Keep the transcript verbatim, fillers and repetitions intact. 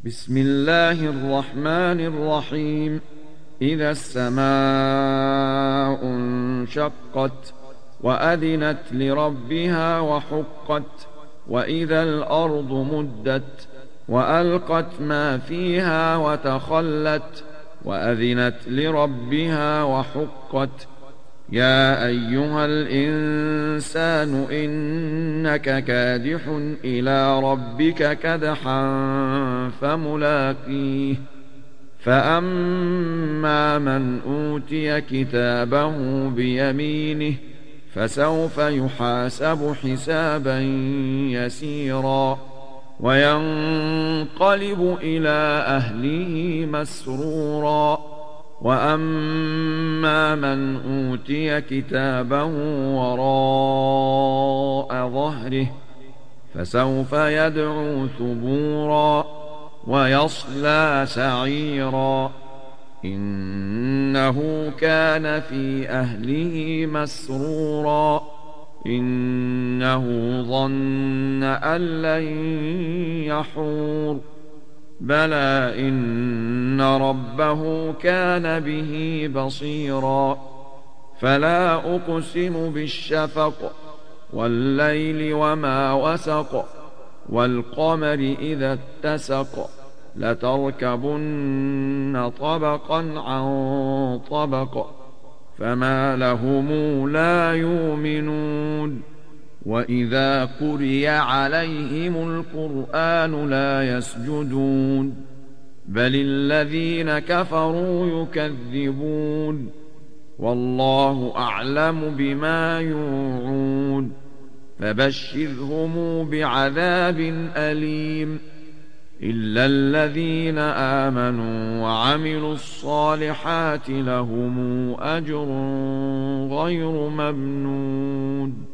بسم الله الرحمن الرحيم. إذا السماء انشقت وأذنت لربها وحقت وإذا الأرض مدت وألقت ما فيها وتخلت وأذنت لربها وحقت. يا أيها الإنسان إنك كادح إلى ربك كدحا فملاقيه. فأما من أوتي كتابه بيمينه فسوف يحاسب حسابا يسيرا وينقلب إلى أهله مسرورا. وأما من أوتي كتابه وراء ظهره فسوف يدعو ثبورا ويصلى سعيرا إنه كان في أهله مسرورا إنه ظن أن لن يحور بلى إن ربه كان به بصيرا. فلا أقسم بالشفق والليل وما وسق والقمر إذا اتسق لتركبن طبقا عن طبق فما لهم لا يؤمنون. وإذا قرئ عليهم القرآن لا يسجدون بل الذين كفروا يكذبون والله أعلم بما يوعون. فبشرهم بعذاب أليم إلا الذين آمنوا وعملوا الصالحات لهم أجر غير ممنون.